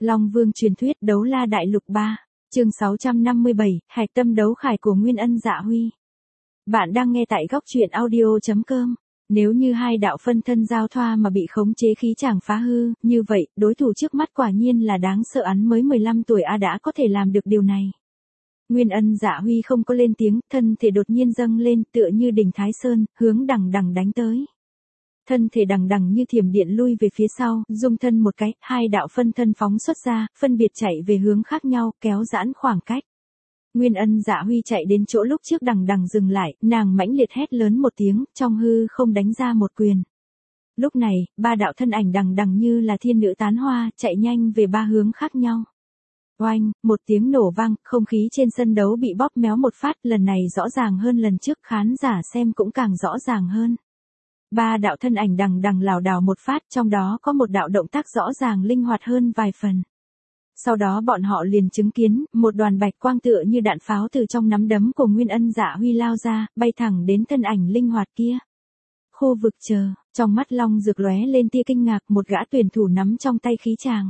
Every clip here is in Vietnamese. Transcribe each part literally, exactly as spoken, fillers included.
Long Vương truyền thuyết đấu la đại lục ba, chương sáu trăm năm mươi bảy, hạch tâm đấu khải của Nguyên Ân Dạ Huy. Bạn đang nghe tại góc truyện audio chấm com. Nếu như hai đạo phân thân giao thoa mà bị khống chế khí chàng phá hư, như vậy, đối thủ trước mắt quả nhiên là đáng sợ, hắn mới mười lăm tuổi a đã có thể làm được điều này. Nguyên Ân Dạ Huy không có lên tiếng, thân thể đột nhiên dâng lên tựa như đỉnh Thái Sơn, hướng đằng đằng đánh tới. Thân thể đằng đằng như thiểm điện lui về phía sau, dung thân một cái, hai đạo phân thân phóng xuất ra, phân biệt chạy về hướng khác nhau, kéo giãn khoảng cách. Nguyên Ân Dạ Huy chạy đến chỗ lúc trước đằng đằng dừng lại, nàng mãnh liệt hét lớn một tiếng, trong hư không đánh ra một quyền. Lúc này, ba đạo thân ảnh đằng đằng như là thiên nữ tán hoa, chạy nhanh về ba hướng khác nhau. Oanh, một tiếng nổ vang, không khí trên sân đấu bị bóp méo một phát, lần này rõ ràng hơn lần trước, khán giả xem cũng càng rõ ràng hơn. Ba đạo thân ảnh đằng đằng lảo đảo một phát, trong đó có một đạo động tác rõ ràng linh hoạt hơn vài phần. Sau đó bọn họ liền chứng kiến, một đoàn bạch quang tựa như đạn pháo từ trong nắm đấm của Nguyên Ân Dạ Huy lao ra, bay thẳng đến thân ảnh linh hoạt kia. Khu vực chờ, trong mắt Long Dược lóe lên tia kinh ngạc, một gã tuyển thủ nắm trong tay khí tràng.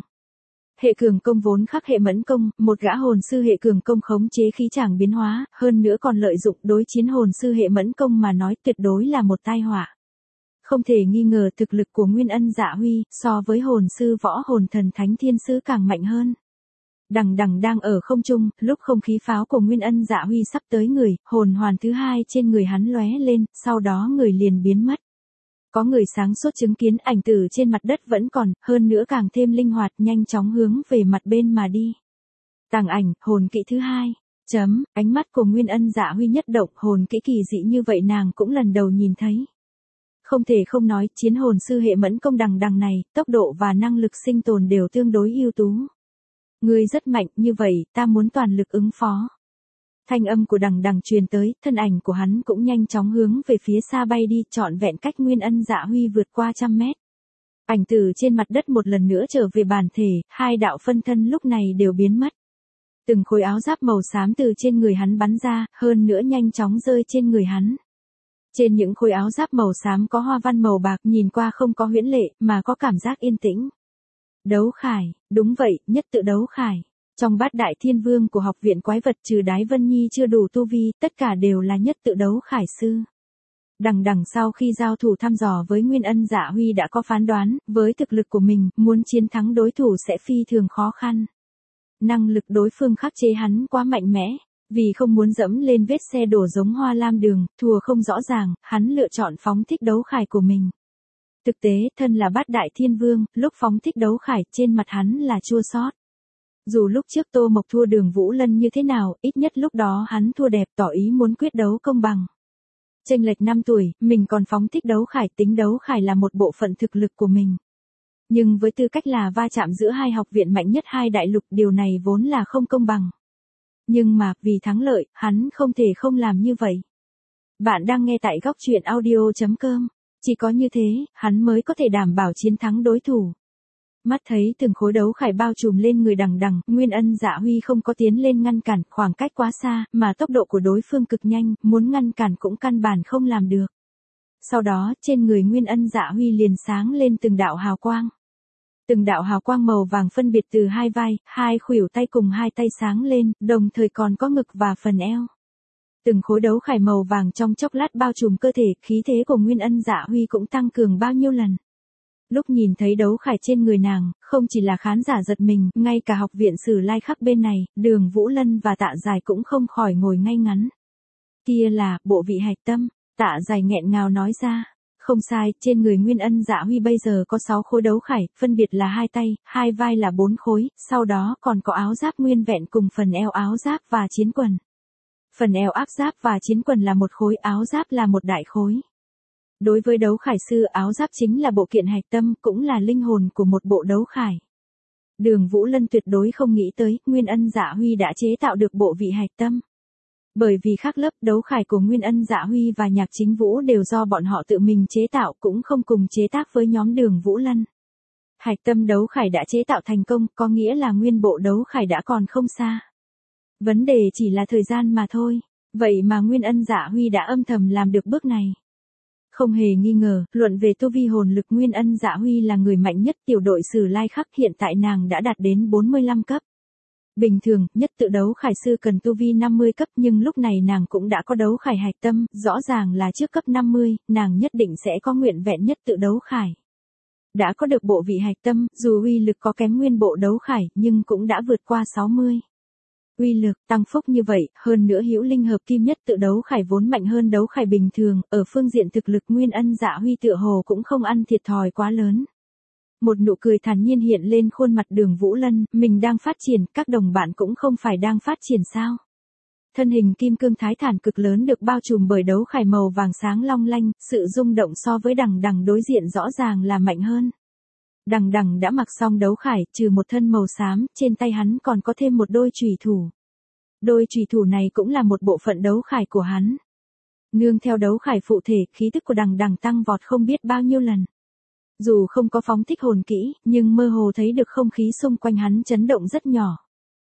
Hệ cường công vốn khắc hệ mẫn công, một gã hồn sư hệ cường công khống chế khí tràng biến hóa, hơn nữa còn lợi dụng đối chiến hồn sư hệ mẫn công mà nói tuyệt đối là một tai họa. Không thể nghi ngờ thực lực của Nguyên Ân Dạ Huy so với hồn sư võ hồn thần thánh thiên sứ càng mạnh hơn. Đằng đằng đang ở không trung, lúc không khí pháo của Nguyên Ân Dạ Huy sắp tới người, hồn hoàn thứ hai trên người hắn lóe lên, sau đó người liền biến mất. Có người sáng suốt chứng kiến ảnh tử trên mặt đất vẫn còn, hơn nữa càng thêm linh hoạt, nhanh chóng hướng về mặt bên mà đi. Tàng ảnh, hồn kỹ thứ hai. Chấm, ánh mắt của Nguyên Ân Dạ Huy nhất động, hồn kỹ kỳ dị như vậy nàng cũng lần đầu nhìn thấy. Không thể không nói, chiến hồn sư hệ mẫn công đằng đằng này, tốc độ và năng lực sinh tồn đều tương đối ưu tú. Ngươi rất mạnh, như vậy, ta muốn toàn lực ứng phó. Thanh âm của đằng đằng truyền tới, thân ảnh của hắn cũng nhanh chóng hướng về phía xa bay đi, trọn vẹn cách Nguyên Ân Dạ Huy vượt qua trăm mét. Ảnh tử trên mặt đất một lần nữa trở về bản thể, hai đạo phân thân lúc này đều biến mất. Từng khối áo giáp màu xám từ trên người hắn bắn ra, hơn nữa nhanh chóng rơi trên người hắn. Trên những khối áo giáp màu xám có hoa văn màu bạc, nhìn qua không có huyễn lệ, mà có cảm giác yên tĩnh. Đấu khải, đúng vậy, nhất tự đấu khải. Trong bát đại thiên vương của học viện quái vật trừ Đái Vân Nhi chưa đủ tu vi, tất cả đều là nhất tự đấu khải sư. Đằng đằng sau khi giao thủ thăm dò với Nguyên Ân Dạ Huy đã có phán đoán, với thực lực của mình, muốn chiến thắng đối thủ sẽ phi thường khó khăn. Năng lực đối phương khắc chế hắn quá mạnh mẽ. Vì không muốn dẫm lên vết xe đổ giống Hoa Lam Đường, thua không rõ ràng, hắn lựa chọn phóng thích đấu khải của mình. Thực tế, thân là bát đại thiên vương, lúc phóng thích đấu khải, trên mặt hắn là chua xót. Dù lúc trước Tô Mộc thua Đường Vũ Lân như thế nào, ít nhất lúc đó hắn thua đẹp, tỏ ý muốn quyết đấu công bằng. Chênh lệch năm tuổi, mình còn phóng thích đấu khải, tính đấu khải là một bộ phận thực lực của mình. Nhưng với tư cách là va chạm giữa hai học viện mạnh nhất hai đại lục, điều này vốn là không công bằng. Nhưng mà, vì thắng lợi, hắn không thể không làm như vậy. Bạn đang nghe tại góc truyện audio chấm com. Chỉ có như thế, hắn mới có thể đảm bảo chiến thắng đối thủ. Mắt thấy từng khối đấu khải bao trùm lên người đằng đằng, Nguyên Ân Dạ Huy không có tiến lên ngăn cản, khoảng cách quá xa, mà tốc độ của đối phương cực nhanh, muốn ngăn cản cũng căn bản không làm được. Sau đó, trên người Nguyên Ân Dạ Huy liền sáng lên từng đạo hào quang. Từng đạo hào quang màu vàng phân biệt từ hai vai, hai khuỷu tay cùng hai tay sáng lên, đồng thời còn có ngực và phần eo. Từng khối đấu khải màu vàng trong chốc lát bao trùm cơ thể, khí thế của Nguyên Ân Dạ Huy cũng tăng cường bao nhiêu lần. Lúc nhìn thấy đấu khải trên người nàng, không chỉ là khán giả giật mình, ngay cả học viện Sử Lai Khắc bên này, Đường Vũ Lân và Tạ Dài cũng không khỏi ngồi ngay ngắn. Kia là, bộ vị hạch tâm, Tạ Dài nghẹn ngào nói ra. Không sai, trên người Nguyên Ân Dạ Huy bây giờ có sáu khối đấu khải, phân biệt là hai tay, hai vai là bốn khối, sau đó còn có áo giáp nguyên vẹn cùng phần eo áo giáp và chiến quần. Phần eo áp giáp và chiến quần là một khối, áo giáp là một đại khối. Đối với đấu khải sư, áo giáp chính là bộ kiện hạch tâm, cũng là linh hồn của một bộ đấu khải. Đường Vũ Lân tuyệt đối không nghĩ tới, Nguyên Ân Dạ Huy đã chế tạo được bộ vị hạch tâm. Bởi vì khác lớp, đấu khải của Nguyên Ân Dạ Huy và Nhạc Chính Vũ đều do bọn họ tự mình chế tạo, cũng không cùng chế tác với nhóm Đường Vũ Lân. Hạch tâm đấu khải đã chế tạo thành công, có nghĩa là nguyên bộ đấu khải đã còn không xa. Vấn đề chỉ là thời gian mà thôi, vậy mà Nguyên Ân Dạ Huy đã âm thầm làm được bước này. Không hề nghi ngờ, luận về tu vi hồn lực Nguyên Ân Dạ Huy là người mạnh nhất tiểu đội Sử Lai Khắc, hiện tại nàng đã đạt đến bốn mươi lăm cấp. Bình thường, nhất tự đấu khải sư cần tu vi năm mươi cấp nhưng lúc này nàng cũng đã có đấu khải hạch tâm, rõ ràng là trước cấp năm mươi, nàng nhất định sẽ có nguyện vẹn nhất tự đấu khải. Đã có được bộ vị hạch tâm, dù uy lực có kém nguyên bộ đấu khải nhưng cũng đã vượt qua sáu mươi. Uy lực tăng phúc như vậy, hơn nữa hữu linh hợp kim nhất tự đấu khải vốn mạnh hơn đấu khải bình thường, ở phương diện thực lực Nguyên Ân Dạ Huy tựa hồ cũng không ăn thiệt thòi quá lớn. Một nụ cười thản nhiên hiện lên khuôn mặt Đường Vũ Lân, mình đang phát triển, các đồng bạn cũng không phải đang phát triển sao? Thân hình kim cương thái thản cực lớn được bao trùm bởi đấu khải màu vàng sáng long lanh, sự rung động so với đằng đằng đối diện rõ ràng là mạnh hơn. Đằng đằng đã mặc xong đấu khải, trừ một thân màu xám, trên tay hắn còn có thêm một đôi chùy thủ. Đôi chùy thủ này cũng là một bộ phận đấu khải của hắn. Nương theo đấu khải phụ thể, khí tức của đằng đằng tăng vọt không biết bao nhiêu lần. Dù không có phóng thích hồn kỹ, nhưng mơ hồ thấy được không khí xung quanh hắn chấn động rất nhỏ.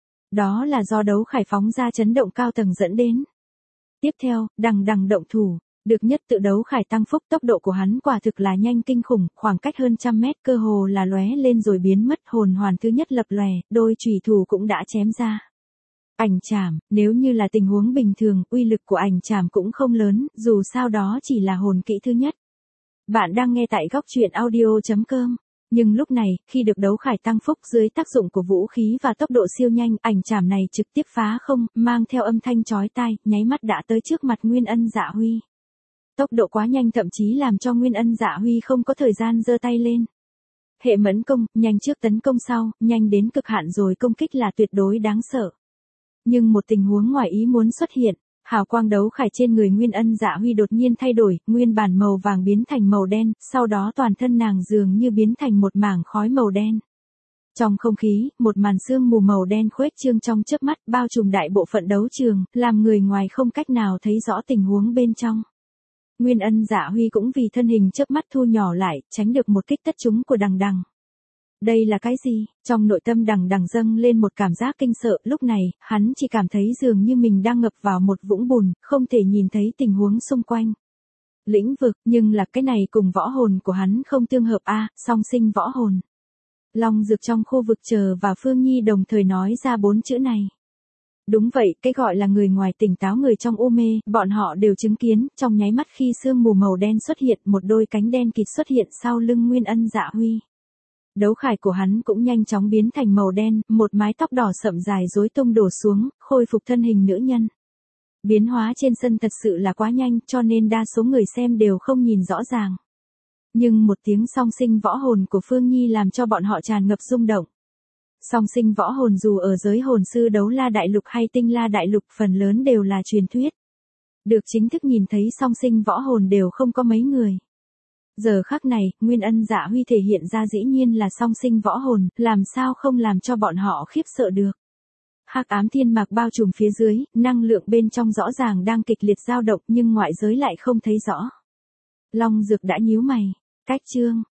Đó là do đấu khải phóng ra chấn động cao tầng dẫn đến. Tiếp theo, đằng đằng động thủ. Được nhất tự đấu khải tăng phúc, tốc độ của hắn quả thực là nhanh kinh khủng, khoảng cách hơn trăm mét cơ hồ là lóe lên rồi biến mất, hồn hoàn thứ nhất lập lòe, đôi chùy thủ cũng đã chém ra. Ảnh chảm, nếu như là tình huống bình thường, uy lực của ảnh chảm cũng không lớn, dù sao đó chỉ là hồn kỹ thứ nhất. Bạn đang nghe tại góc truyện audio chấm com. Nhưng lúc này, khi được đấu khải tăng phúc dưới tác dụng của vũ khí và tốc độ siêu nhanh, ảnh chảm này trực tiếp phá không, mang theo âm thanh chói tai, nháy mắt đã tới trước mặt Nguyên Ân Dạ Huy. Tốc độ quá nhanh thậm chí làm cho Nguyên Ân Dạ Huy không có thời gian giơ tay lên. Hệ mẫn công, nhanh trước tấn công sau, nhanh đến cực hạn rồi công kích là tuyệt đối đáng sợ. Nhưng một tình huống ngoài ý muốn xuất hiện, hào quang đấu khải trên người Nguyên Ân Dạ Huy đột nhiên thay đổi, nguyên bản màu vàng biến thành màu đen, sau đó toàn thân nàng dường như biến thành một mảng khói màu đen. Trong không khí, một màn sương mù màu đen khuếch trương trong chớp mắt, bao trùm đại bộ phận đấu trường, làm người ngoài không cách nào thấy rõ tình huống bên trong. Nguyên Ân Dạ Huy cũng vì thân hình chớp mắt thu nhỏ lại, tránh được một kích tất trúng của đằng đằng. Đây là cái gì? Trong nội tâm đằng đằng dâng lên một cảm giác kinh sợ, lúc này, hắn chỉ cảm thấy dường như mình đang ngập vào một vũng bùn, không thể nhìn thấy tình huống xung quanh. Lĩnh vực, nhưng là cái này cùng võ hồn của hắn không tương hợp a, à, song sinh võ hồn. Long Dược trong khu vực chờ và Phương Nhi đồng thời nói ra bốn chữ này. Đúng vậy, cái gọi là người ngoài tỉnh táo người trong u mê, bọn họ đều chứng kiến, trong nháy mắt khi sương mù màu đen xuất hiện, một đôi cánh đen kịt xuất hiện sau lưng Nguyên Ân Dạ Huy. Đấu khải của hắn cũng nhanh chóng biến thành màu đen, một mái tóc đỏ sậm dài rối tung đổ xuống, khôi phục thân hình nữ nhân. Biến hóa trên sân thật sự là quá nhanh, cho nên đa số người xem đều không nhìn rõ ràng. Nhưng một tiếng song sinh võ hồn của Phương Nhi làm cho bọn họ tràn ngập rung động. Song sinh võ hồn dù ở giới hồn sư đấu la đại lục hay tinh la đại lục phần lớn đều là truyền thuyết. Được chính thức nhìn thấy song sinh võ hồn đều không có mấy người. Giờ khắc này, Nguyên Ân Dạ Huy thể hiện ra dĩ nhiên là song sinh võ hồn, làm sao không làm cho bọn họ khiếp sợ được. Hắc ám thiên mạc bao trùm phía dưới, năng lượng bên trong rõ ràng đang kịch liệt dao động nhưng ngoại giới lại không thấy rõ. Long Dược đã nhíu mày. Cách chương,